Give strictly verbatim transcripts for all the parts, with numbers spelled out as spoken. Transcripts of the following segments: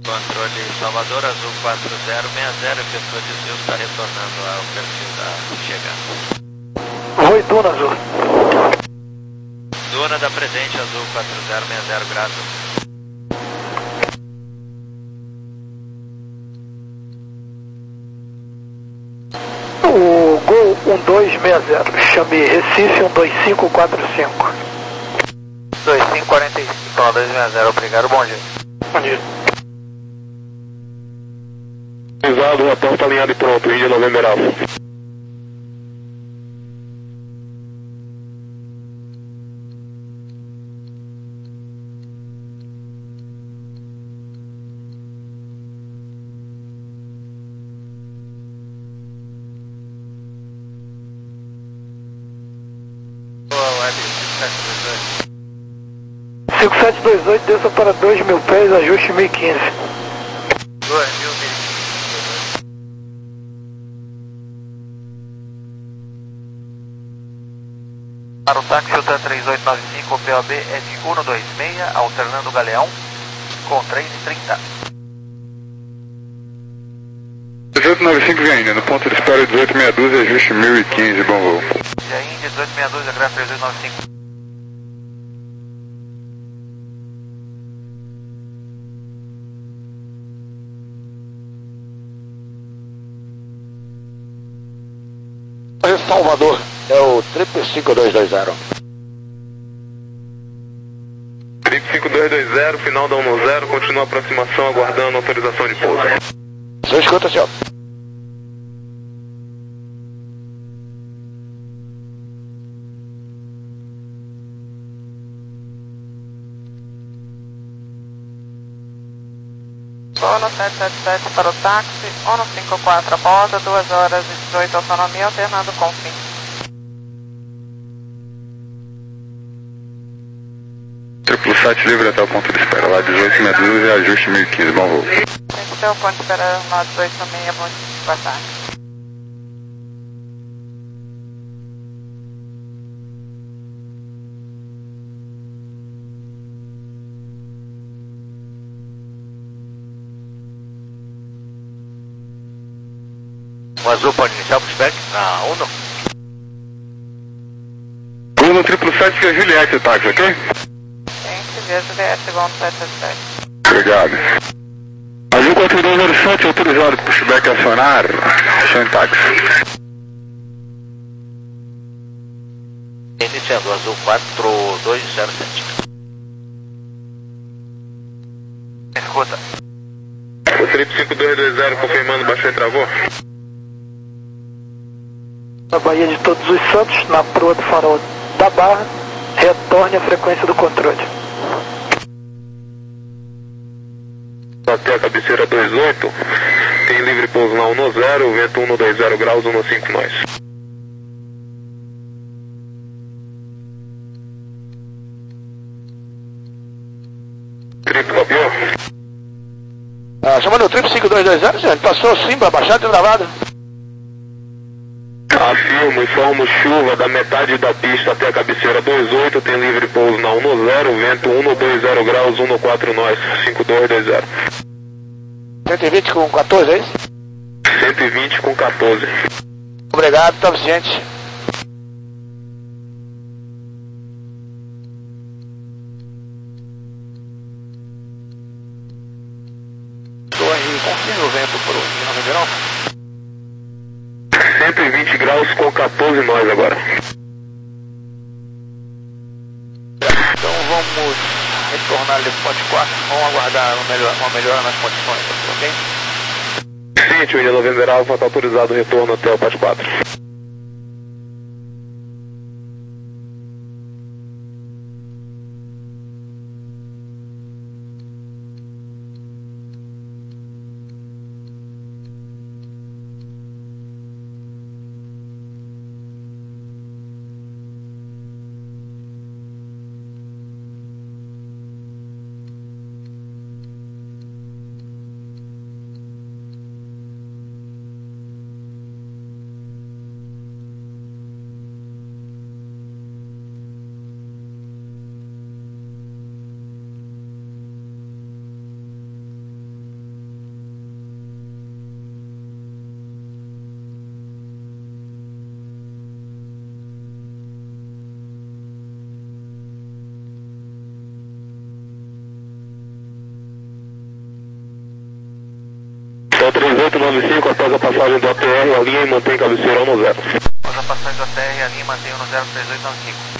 Controle Salvador, azul quatro zero seis zero, efetuou desvio, está retornando ao perfil da chegada. Oi, Duna azul. Duna da presente, azul quatro zero seis zero, graças. O Gol um dois seis zero, chame Recife um dois cinco quatro cinco. dois cinco quatro cinco, um dois seis zero, obrigado, bom dia. Bom dia. Avisado, o hotel está alinhado e pronto, Índia November Alpha. cinco sete dois oito, desça para dois mil pés, ajuste mil e quinze. dois mil, mil e quinze. Para o táxi U T A três oito nove cinco, o P O B é de um dois seis, alternando o Galeão, com três e trinta. dezoito nove cinco Via no ponto de espera dezoito seis dois, ajuste mil e quinze, bom voo. Via Índia, dezoito seis dois, graça três oito nove cinco. Salvador, é o triplo cinco dois dois zero. Triplo cinco dois dois zero, final da um zero, continua a aproximação, aguardando autorização de pouso. Você escuta, senhor? Sono sete sete sete para o táxi, Ono cinco quatro a bordo, duas horas e dezoito autonomia, alternando com fim. Triplo sete livre até o ponto de espera, lá dezoito seis dois e ajuste mil e quinze, bom voo. Tem que ter o ponto de espera lá dezoito seis, bom dia, boa tarde. O azul pode iniciar o pushback na Uno? Uno triplo sete que é Juliette o táxi, ok? Tem que ver Juliette, segundo sete sete sete. Obrigado. Azul quatro dois zero sete, autorizado, pushback acionar, show em táxi. Iniciando, azul quatro dois zero sete. Escuta. O triplo cinco dois dois zero confirmando, baixou e travou. Na Baía de Todos os Santos, na proa do farol da Barra, retorne a frequência do controle. Até a cabeceira dois oito, tem livre pouso na um zero, vento um dois zero graus, um cinco nós. Triplo copiou? Ah, chamando o triplo cinco dois dois zero, senhor, passou sim para baixar, tem travado. Afirmo, informo chuva da metade da pista até a cabeceira dois oito, tem livre pouso na um zero, vento um dois zero graus, um quatro nós, cinco dois dois zero. cento e vinte com quatorze, é isso? cento e vinte com quatorze. Obrigado, tá Vicente. Torre, confirme o vento por um no verão. cento e vinte graus com quatorze nós agora. Então vamos retornar ali para o ponte quatro, vamos aguardar uma melhora, uma melhora nas condições, ok? Sim, tio, Índia November Alpha, está autorizado o retorno até o ponte quatro. passagem do A T R, a linha e mantém cabeceira um no zero. Após a passagem do A T R, a linha mantém um no zero três oito nove cinco.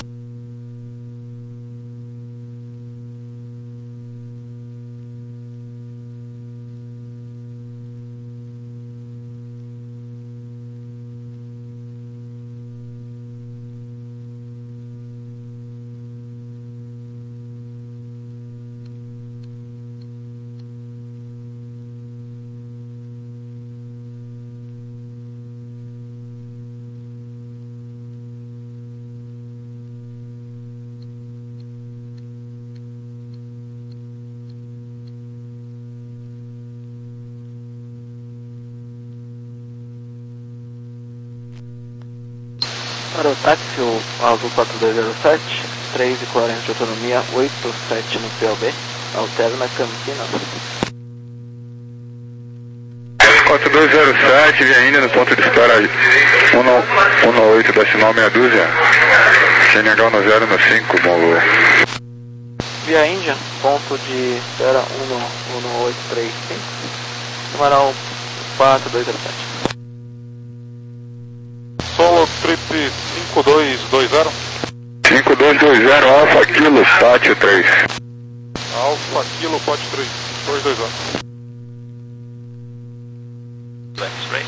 Para o táxi, o Azul quatro dois zero sete, três e quarenta de autonomia, oito sete no P O B, alterna Campinas. quatro dois zero sete, vem ainda no ponto de espera um um oito decimal meia dúzia, C N H no zero no cinco, bom voo. Via Índia, ponto de espera um um oito três cinco, numeral quatro dois zero sete. Solo trip cinco dois dois zero. cinco dois dois zero, Alfa Kilo, Pátio três. Alfa Kilo, Pátio três, dois dois zero. X-Ray.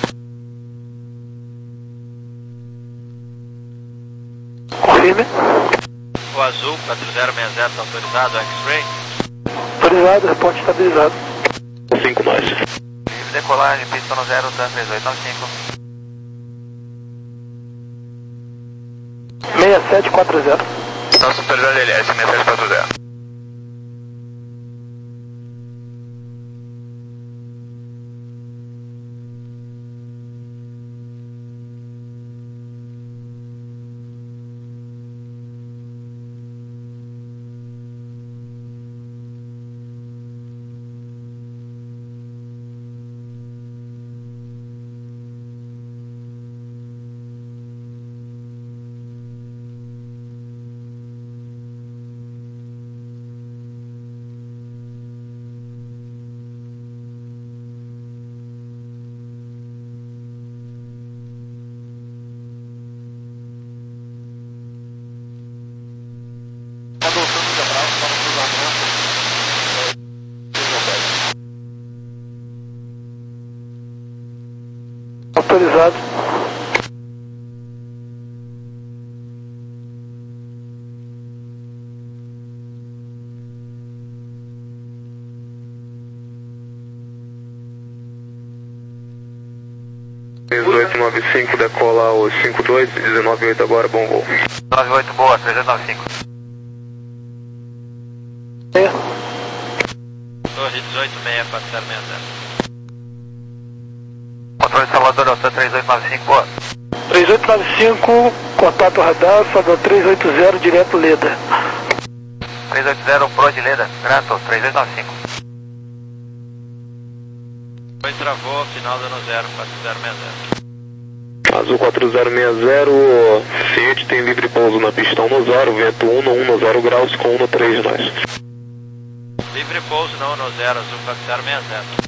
Confirme. O Azul quatro zero seis zero está autorizado, X-Ray. Autorizado, reporte estabilizado. cinco mais. Livre decolagem, pista no zero da três oito nove cinco. seis sete quatro zero. Então, supervisor L S seis sete quatro zero. Autorizado. dezoito nove cinco, decola o cinco dois, dezenove oito agora, bom voo. nove oito, boa, três oito nove cinco. É. Torre dezoito seis quatro zero seis zero. Controle de Salvador, Alta três oito nove cinco, boa. três oito nove cinco, contato radar, Salvador três oito zero, direto Leda. três oito zero, Pro de Leda, Grato, três oito nove cinco. Foi travou, final dando zero quatro zero seis zero. Azul quatro zero seis zero, Fiat tem livre pouso na pista um no zero, vento um no um no zero graus com um no três nós. Livre pouso não no zero, Azul quatro zero seis zero.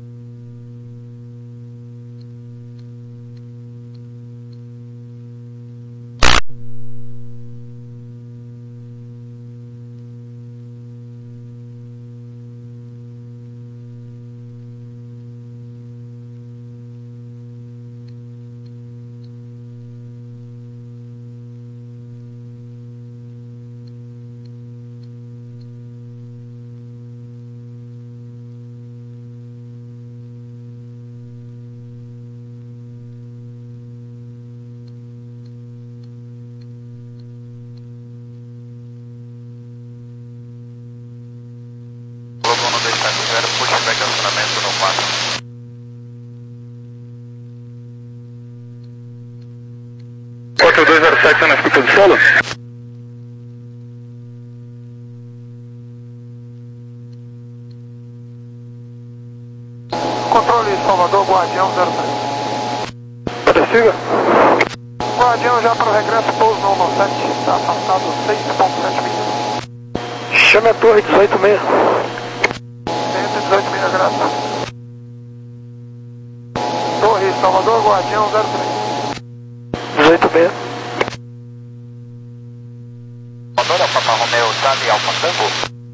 Puxa para estacionamento no quatro. quatro dois zero sete na escuta do solo? Controle Salvador, Guardião zero sete. Prossiga. Guardião já para o regresso, pouso no um no sete, está afastado seis ponto sete milhas. Chame a torre dezoito seis. cento e dezoito milhas, grato. Torre Guardião zero três. dezoito meia. Salvador, Papa Romeo, Charlie Alfa Tango.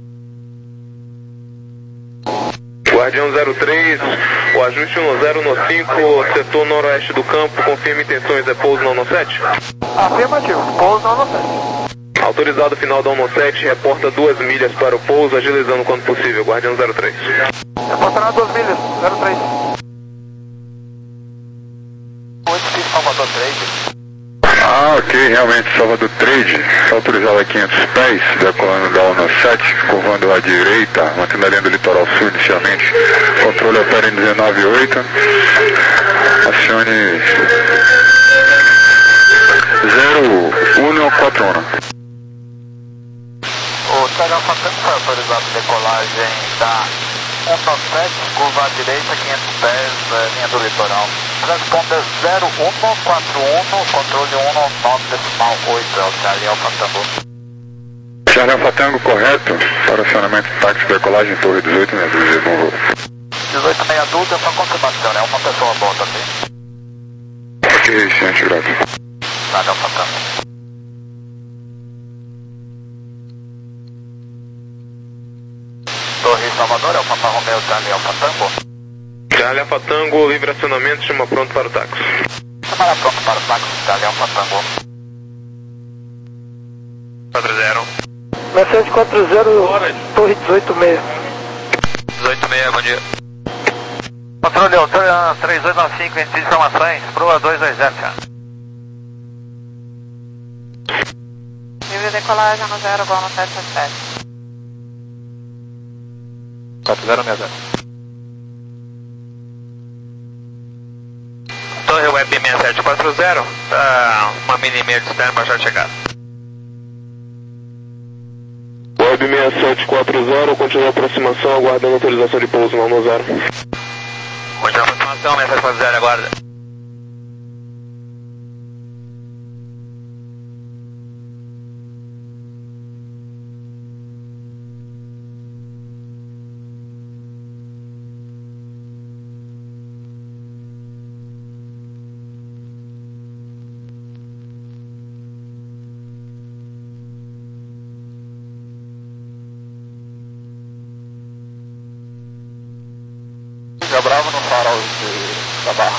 Guardião zero três, o ajuste um zero no cinco, setor noroeste do campo, confirma intenções, é pouso não no sete? Afirmativo, pouso não no sete. Autorizado final da um no sete, reporta duas milhas para o pouso, agilizando quando possível, Guardião zero três. Reportará duas milhas, zero três. oito X Salvador três. Ah, ok, realmente, Salvador Trade, autorizado a quinhentos pés, decolando da um no sete, curvando à direita, mantendo a linha do litoral sul inicialmente, controle opera em dezenove oito, acione zero um quatro um. O Charlie Alfa Tango foi autorizado a decolagem da um no sete, curva à direita, quinhentos pés, linha do litoral. Responda zero um quatro um, controle um nove decimal oito, é o Charlie Alfa Tango. Charlie Alfa Tango, correto, para acionamento táxi decolagem, torre dezoito meia dúzia, bom voo. dezoito meia dúzia, só confirmação, é uma pessoa boa também. Ok, ciente, graças. Charlie Alfa Tango. Torre Salvador, é o Papa Romeo, Charlie Alfa Tango. Charlie Alfa Tango, livre acionamento, chama pronto para o táxi. Chamada pronto para o táxi, Charlie Alfa Tango. quatro zero. sete sete quatro zero, torre dezoito meia. dezoito meia, bom dia. Controle Altura três dois nove cinco, entre informações, Proa dois dois zero, cara. Livre decolagem no zero, voo no sete sete sete. quatro zero seis zero. Torre Web seis sete quatro zero, tá uma mini e meia de externo para chegada. Web seis sete quatro zero, continua a aproximação, aguardando autorização de pouso não no zero. Continua a aproximação, seis sete quatro zero, aguarda. Dia Bravo no farol de, da Barra.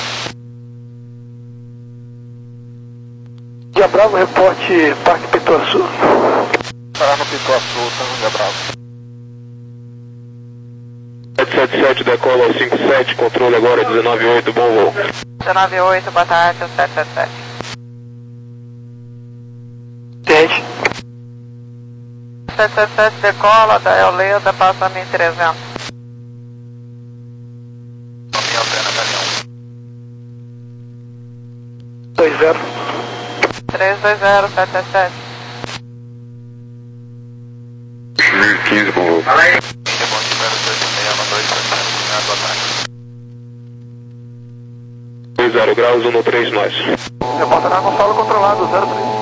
Dia Bravo, reporte Parque Pituaçu. Parar no Pituaçu, tá no Dia Bravo. sete sete sete, decola ao cinco sete, controle agora dezenove oito, bom voo. dezenove oito, boa tarde, sete sete sete. Gente, sete sete sete, decola da Eoleda, passa mil e trezentos. dois zero. três dois zero, sete sete sete. mil e quinze, bom voo. dois zero graus, um no três, nós. Reportará no solo controlado, zero três.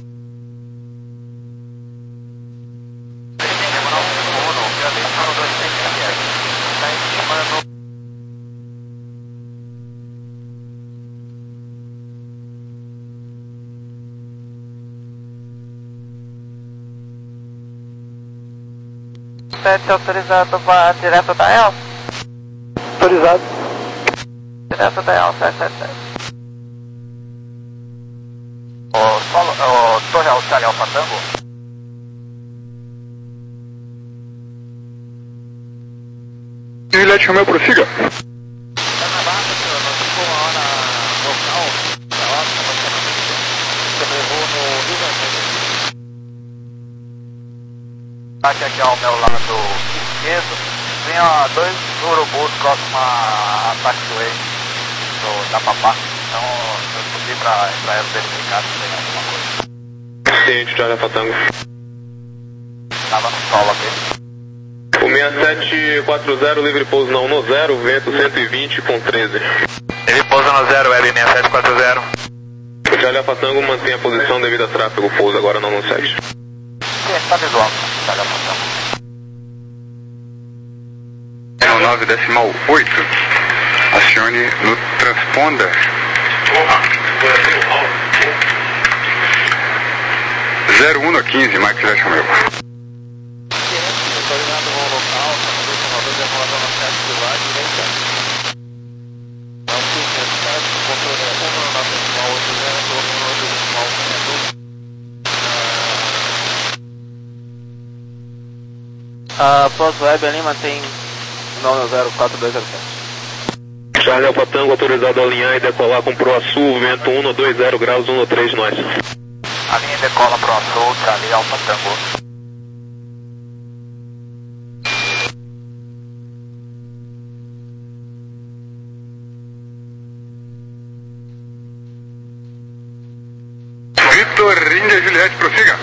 sete autorizado para direto da E L. Autorizado. Direto da E L, sete sete sete. O, solo, o Torre Charlie Alfa Tango. Juliette Romeo, prossiga. Aqui, aqui ao meu lado esquerdo, tem ó, dois urubus próximo a taxiway do Tapapá. Então eu subi pra, pra eles verificar se tem alguma coisa. Ciente, Charlie Alfa Tango. Tava no solo aqui. O seis sete quatro zero, livre pouso não no zero, vento cento e vinte com treze. Ele pousa no zero, Web seis sete quatro zero. O Charlie Alfa Tango mantém a posição devido a tráfego, pouso agora não no sete. Sim, tá visual, Charlie Alfa Tango. nove decimal oito, acione no transponder zero um quinze, Mike Flash Romeo. Autorizado voo local, dezenove, decolador no sete, curva direita. Altitude sete, controle é um nove decimal oito zero, torre um oito decimal sessenta. A ProSweb ali mantém nove zero quatro dois zero sete. Charlie Alfa Tango autorizado a alinhar e decolar com Pro Sul, vento um dois zero graus, um três nós. A linha decola Pro Sul, Charlie Alfa Tango. Vitor, Índia Juliette, prossiga.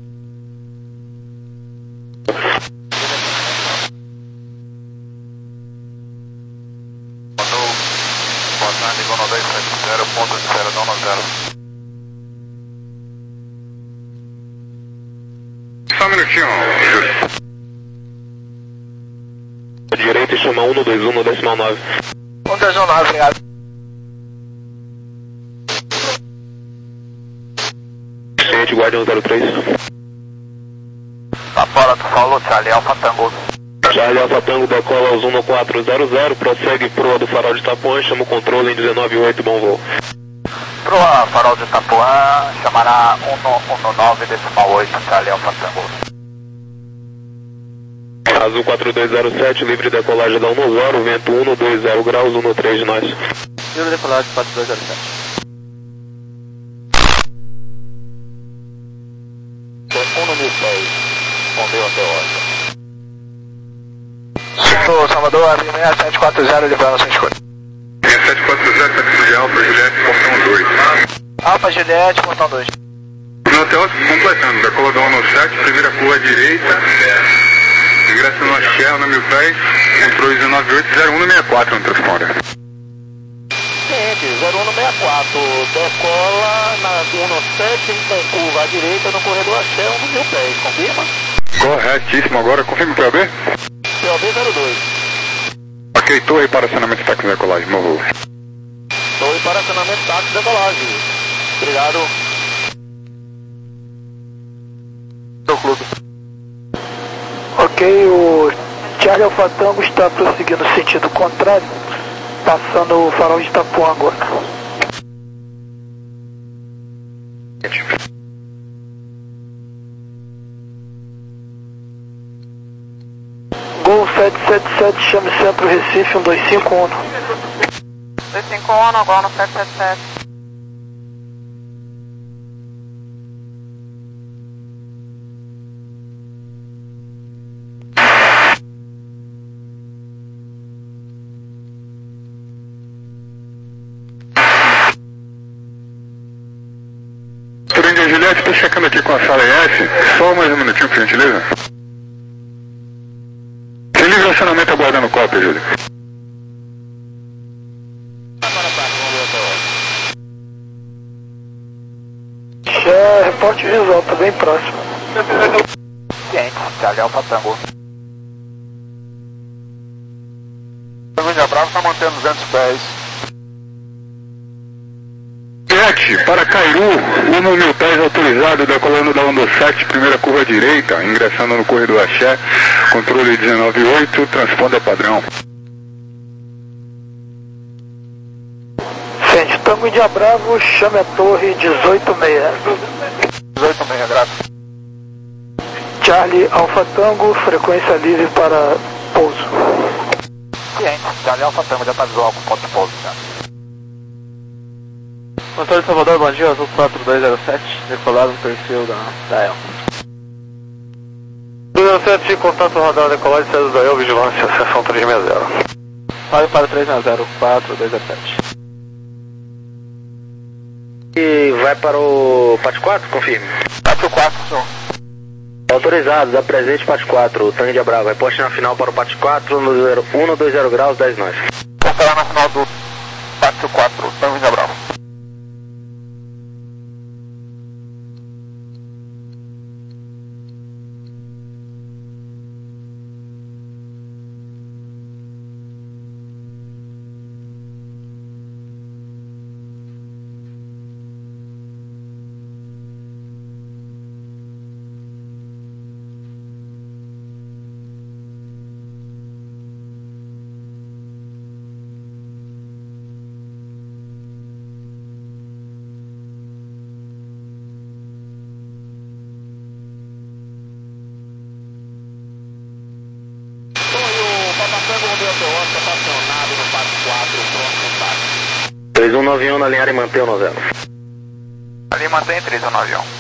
Só um minutinho, Júlio. Direita e chama um dois um decimal nove. um dois um nove, obrigado. Ciente, Guardião zero três. Tá fora do solo, Charlie Alfa Tango. Charlie Alfa Tango decola aos um quatro zero zero, prossegue proa do farol de Itapuã, chama o controle em dezenove oito, bom voo. Proa farol de Itapuã, chamará um nove decimal oito, Charlie Alfa Tango. Azul quatro dois zero sete, livre decolagem da um zero, vento um dois zero graus, um três de nós. Livre decolagem quatro dois zero sete. um no mil seis, respondeu até hoje. Sul, Salvador, A V seis sete quatro zero, liberando sem escolha. seis sete quatro zero, taxi de Alfa Juliette, portão dois. Alfa Juliette, portão dois. No hotel, completando, decola da um sete, primeira curva à direita, ingresso no Shell, no mil pés, controle dezenove oito zero um seis quatro no transponder. Ciente, zero um seis quatro, decola na um sete, tem curva à direita no corredor Axé, no mil pés, confirma? Corretíssimo, agora confirma o P O B? P O B zero dois. Ok, torre para acionamento táxi decolagem, meu voo. Torre para acionamento táxi decolagem. Obrigado. Do clube. Ok, o Charlie Alfa Tango está prosseguindo no sentido contrário, passando o farol de Itapuã agora. Gol sete sete sete, chame Centro Recife, um dois cinco um. dois cinco um, agora no sete sete sete. Índia Juliette, estou checando aqui com a sala E S, só mais um minutinho, por gentileza. Tem livre acionamento aguardando cópia, Júlio. É, reporte visual, tá bem próximo. Ciente, Charlie Alfa Tango. Tango Bravo está mantendo duzentos pés. sete, para Cairu, um mil pés autorizado, decolando da um sete, primeira curva à direita, ingressando no corredor Axé, controle dezenove oito, transponder padrão. Sente, Tango Índia Bravo, chame a torre dezoito seis. dezoito seis, graças. Charlie Alfa Tango, frequência livre para pouso. Ciente, Charlie Alfa Tango já está visual com ponto de pouso, já. Controle de Salvador, bom dia, Azul quatro dois zero sete, decolado no perfil da, da E L. zero sete, contato radar decolagem, César da E L, vigilância, seção três seis zero. Fale para três seis zero quatro dois zero sete. E vai para o Pat quatro, confirme. Pat quatro, senhor. Autorizado, dá presente Pat quatro, Tango de Bravo, reposte na final para o Pat quatro, no um dois zero graus, dez nós. Vou esperar na final do Pat quatro, Tango de Bravo. Romeo Hotel Oscar estacionado no Pátio quatro, pronto para táxi. três um nove um na linha e mantém no zero. Ali mantém três um nove um.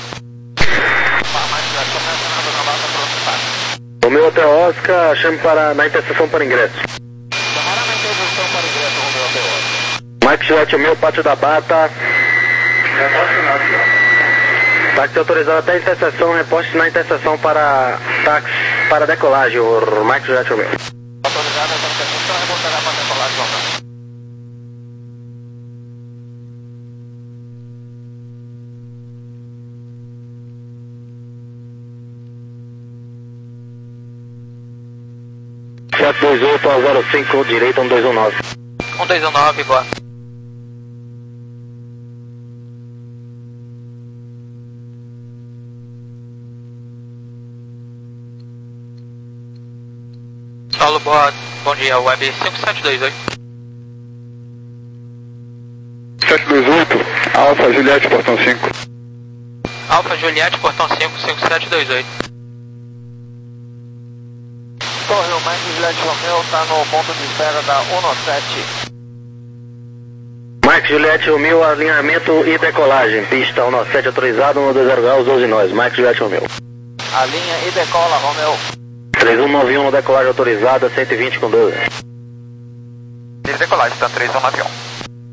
Romeo Hotel Oscar, chame para, na interseção para ingresso. Chamaram na interseção para ingresso, Romeo Hotel Oscar. Mike Juliette, o meu pátio da Bata. Táxi autorizado até a interseção, reposte na interseção para táxi, para decolagem, o Mike Juliette, o meu. Autorizado até a interseção, reportará para decolagem, o meu. sete dois oito ao zero cinco, direito um dois um nove. um dois um nove, igual. Paulo, boa, bom dia, Web cinco sete dois oito. sete dois oito, Alfa Juliette, portão cinco. Alfa Juliette, portão cinco, cinco sete dois oito. Torre, o Mike Juliette Romeo está no ponto de espera da um sete. Mike Juliette, o meu alinhamento e decolagem. Pista um sete autorizado, um dois zero graus, doze nós. Mike Juliette, o meu. A linha e decola, Romeo. três um nove um, decolagem autorizada, cento e vinte com doze. E decolagem, está três um nove um.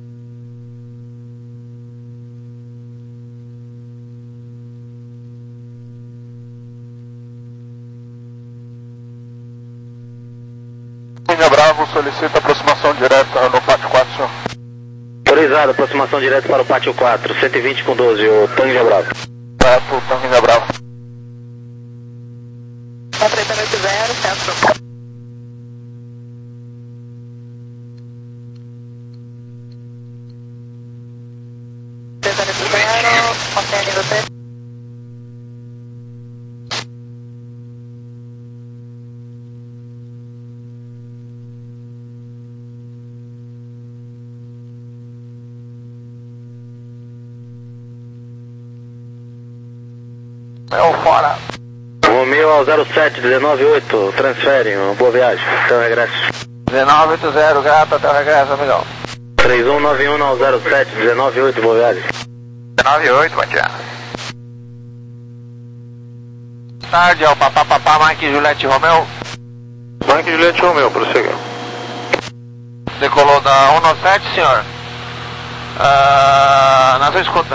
Linha Bravo solicita aproximação direta no Pátio quatro, senhor. Autorizado, aproximação direta para o Pátio quatro, cento e vinte com doze, o Tanguinha Bravo. Certo, Tanguinha Bravo. três oito zero, centro. três oito zero, confere você. Meu fora. Romeo ao zero sete, dezenove oito, transfere, uma boa viagem, até o regresso. dezenove oitenta, gato, até o regresso, amigão. três um nove um ao zero sete, dezenove oito, boa viagem. dezenove oito, bom dia. Tarde, é o papá, papá, Mike Juliette Romeo. Mike Juliette Romeo, prossiga. Decolou da um sete, senhor. Ah, na sua escuta.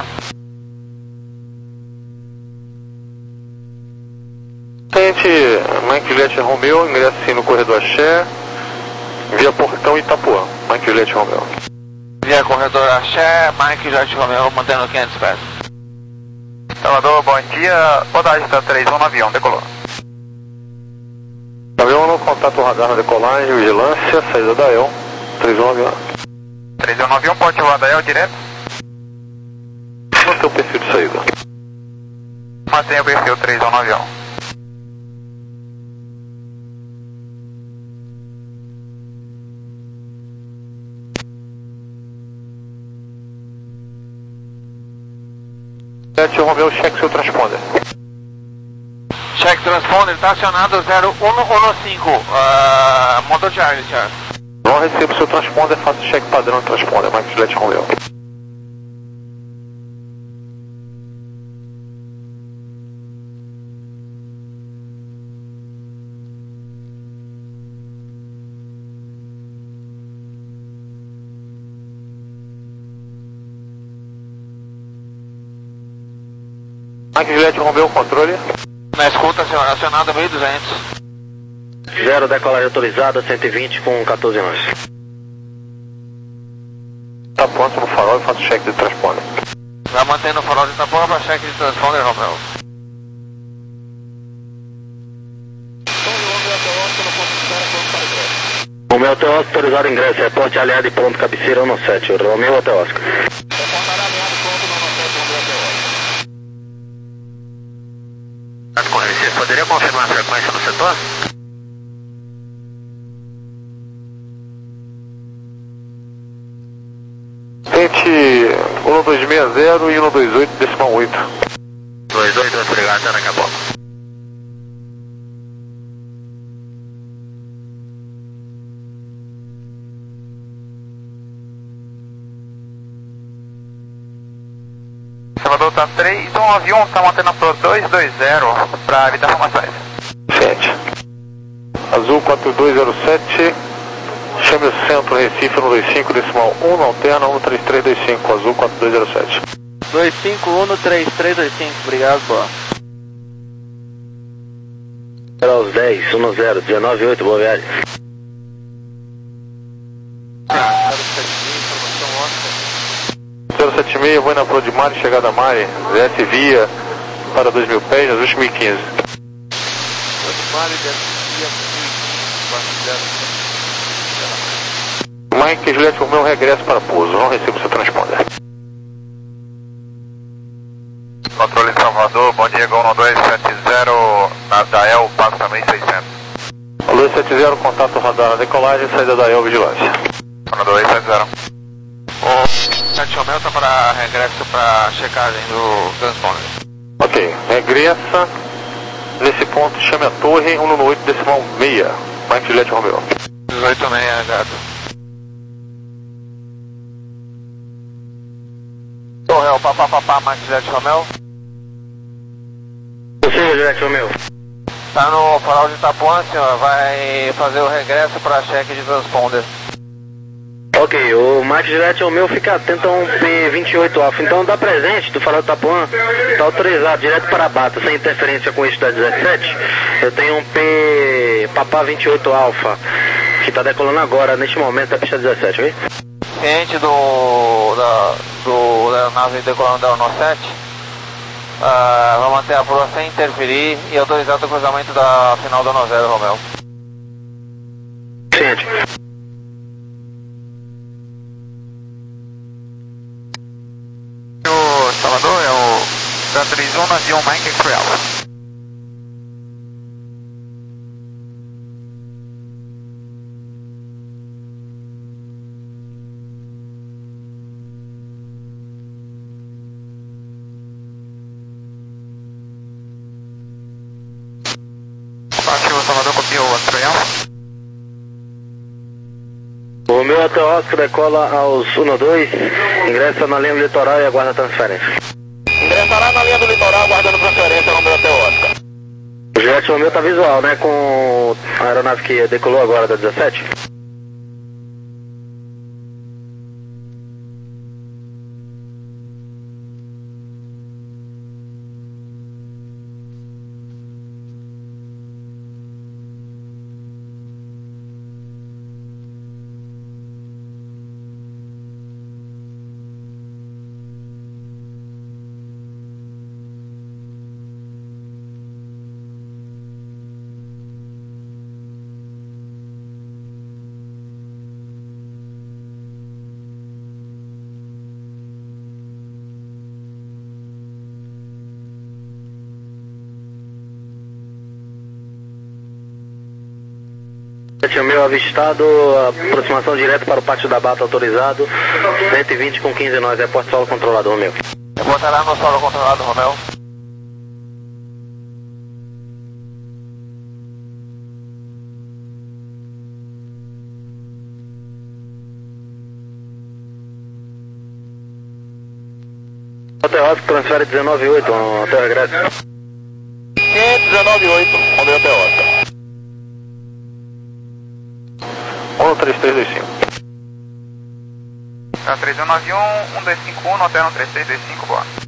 Tente Mike Juliette Romeo, ingresse no corredor Axé, via portão Itapuã. Mike Juliette Romeo. Via corredor Axé, Mike Juliette Romeo, mantendo quinhentos pés. Salvador, bom dia. Podagista três um nove um, decolou. Avião no contato radar na decolagem, vigilância, saída da El, três um nove um. três um nove um, pode voar da El direto? Mantém o perfil de saída. Mantenha o perfil três um nove um. Juliette Romeo, cheque seu transponder. Check transponder, está acionado zero um um cinco, uh, motor Charlie, senhor. Não recebo seu transponder, faço cheque padrão de transponder, Mike Juliette Romeo. Mike Juliette Romeo, controle. Na escuta, senhor, acionado mil e duzentos. Zero, decolagem autorizada, cento e vinte com quatorze nós. Tá pronto no farol e faço cheque de transponder. Já mantendo o farol de Itapuã para cheque de transponder, Romeo. Romeo Hotel Oscar, autorizado ingresso, reporte aliado e pronto, cabeceira um sete, Romeo Hotel Oscar. Reportará aliado pronto no sete, Romeo Hotel Oscar. Você poderia confirmar a frequência no setor? Tente um dois seis zero e um dois oito, decimal oito. dois oito, obrigado, Ana, acabou. Delta três, um nove um, tá mantendo pro dois dois zero para evitar formações. sete. Azul quatro dois zero sete, chame o centro Recife no dois cinco, decimal um, na alterna um três três dois cinco, Azul quatro dois zero sete. dois cinco um três três dois cinco, obrigado, boa. Graus dez, um zero, dezenove oito, boa viagem. zero sete seis, vou na Pro de Mari, chegada a Mari, Z S via para dois mil pés, nas dois mil e quinze. Mike, Juliette, o meu regresso para pouso, não recebo seu transponder. Controle Salvador, bom dia, Gol no dois sete zero, na Dael, passo também seiscentos. dois sete zero, contato radar na decolagem, saída da Dael, vigilância. No dois sete zero. O sete Romeo tá para regresso para checagem do transponder. Ok, regressa, nesse ponto chame a torre, um oito decimal seis, Mike, Juliette, Romeo. dezoito seis, gato. Torre, papá, papá, Mike, Juliette, Romeo. Sim, Juliette, Romeo. Tá no farol de Itapuã, senhor, vai fazer o regresso para cheque de transponder. Ok, o Mike Juliette Romeo fica atento a um P vinte e oito Alfa, então dá presente do farol de Itapuã, tá autorizado direto para a Bata, sem interferência com o eixo da dezessete. Eu tenho um P Papá vinte e oito Alfa, que tá decolando agora, neste momento, da pista dezessete, ok? Ciente do, da, do da aeronave decolando da Aerono sete, uh, vai manter a proa sem interferir e autorizado o cruzamento da final do Aerono zero, Romeo. Ciente. O Salvador é o Delta três um, nove um, Mike X-Ray Alpha. Ativo Salvador, copia o X-Ray Alpha. O meu Hotel Oscar decola aos um dois, ingressa na linha do litoral e aguarda a transferência. Ingressará na linha do litoral aguardando transferência no meu Hotel Oscar. O Juliette Romeo tá visual, né, com a aeronave que decolou agora da dezessete. Romeo avistado, aproximação direta para o pátio da Bata autorizado, cento e vinte com quinze nós, reporte solo controlado, Romeo. Reportará no solo controlado, Romeo. Hotel Oscar transfere dezenove oito, até o regresso. dezenove oito, Romeo Hotel Oscar. um três três dois cinco. Tá três um nove um, um dois cinco um, no hotel três três dois cinco, boa.